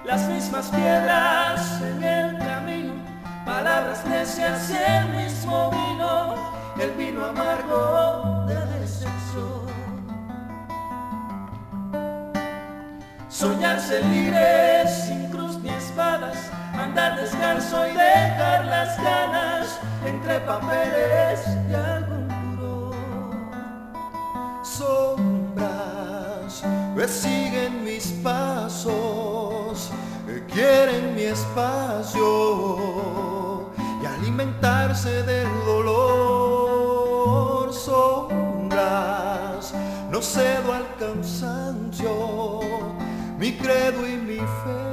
las mismas piedras en el camino, palabras necias y el mismo vino, el vino amargo de la decepción. Soñar ser libre sin cruz ni espadas, andar descalzo y dejar las ganas entre papeles y algún buró. Sombras que siguen mis pasos, que quieren mi espacio y alimentarse del dolor. Sombras, no cedo al cansancio, mi credo y mi fe.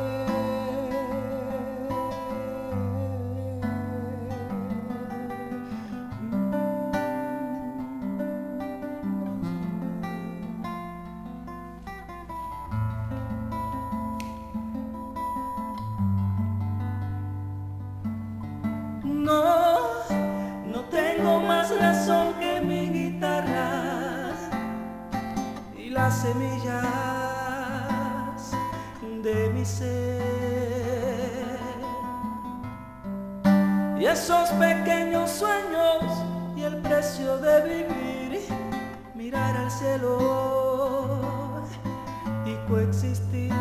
No tengo más razón que mi guitarra y las semillas de mi ser, y esos pequeños sueños y el precio de vivir, mirar al cielo y coexistir.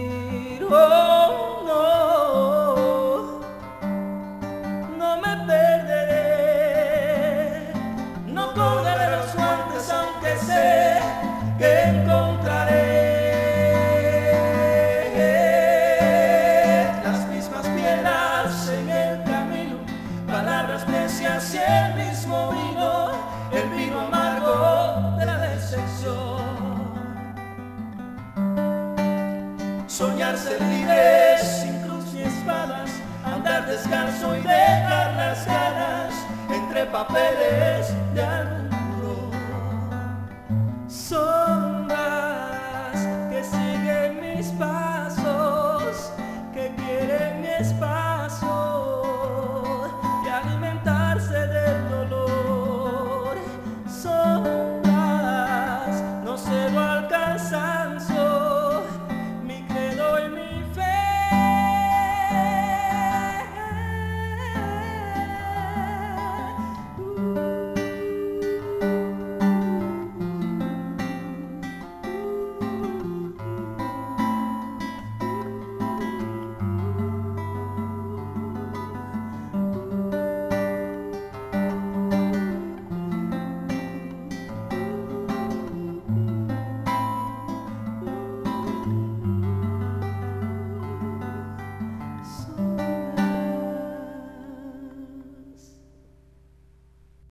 Oh, no me perderé, no colgaré los guantes aunque sé que encontraré las mismas piedras en el camino, palabras necias y el mismo vino, el vino amargo de la decepción. Soñar ser libre sin cruz ni espadas, andar descalzo y dejar las ganas entre papeles de algún buró. Sombras que siguen mis pasos,